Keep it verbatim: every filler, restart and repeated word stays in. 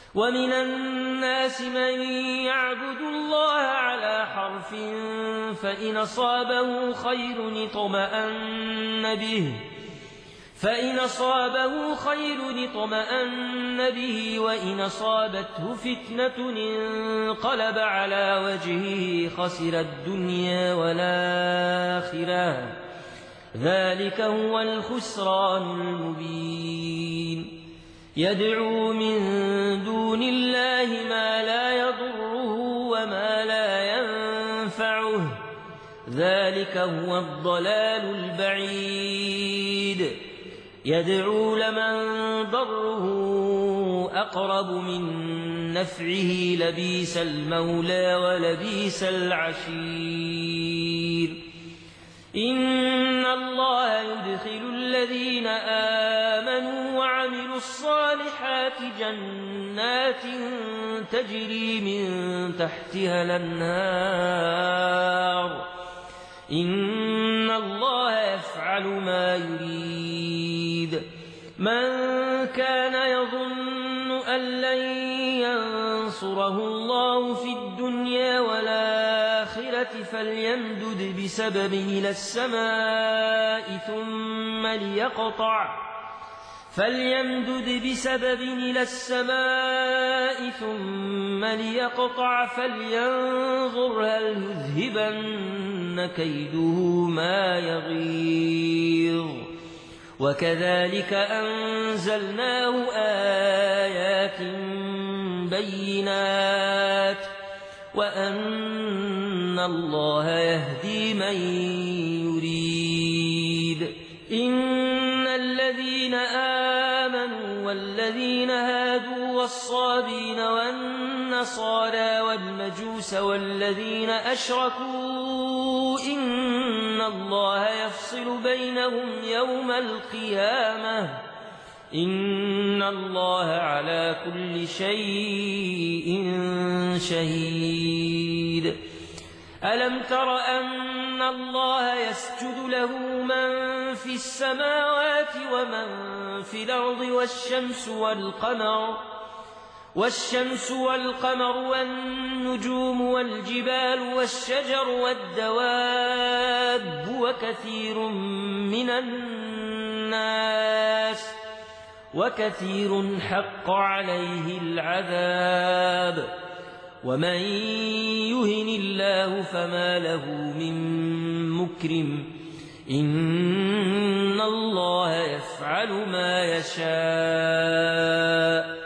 ومن الناس من يعبد الله على حرف فإن أصابه خير اطمأن به فإن أصابه خير اطمأن به وإن أصابته فتنة انقلب على وجهه خسر الدنيا والآخرة ذلك هو الخسران المبين يدعو من دون الله ما لا يضره وما لا ينفعه ذلك هو الضلال البعيد يدعو لمن ضره أقرب من نفعه لبيس المولى ولبيس العشير إن الله يدخل الذين آمنوا وعملوا الصالحات جنات تجري من تحتها الأنهار إن الله يفعل ما يريد من كان يظن أن لن ينصره الله في الدنيا والآخرة فليمدد بسبب إلى السماء ثم ليقطع فليمدد بسبب إلى السماء ثم ليقطع فلينظر هل يذهبن كيده ما يغيظ وكذلك أنزلناه آيات بينات وأن الله يهدي من يريد إن الذين آمنوا والذين هادوا والصابين والنصارى والمجوس والذين أشركوا إن الله يفصل بينهم يوم القيامة إن الله على كل شيء شهيد ألم تر أن الله يسجد له من في السماوات ومن في الأرض والشمس والقمر والشمس والقمر والنجوم والجبال والشجر والدواب وكثير من الناس وكثير حق عليه العذاب ومن يهن الله فما له من مكرم إن الله يفعل ما يشاء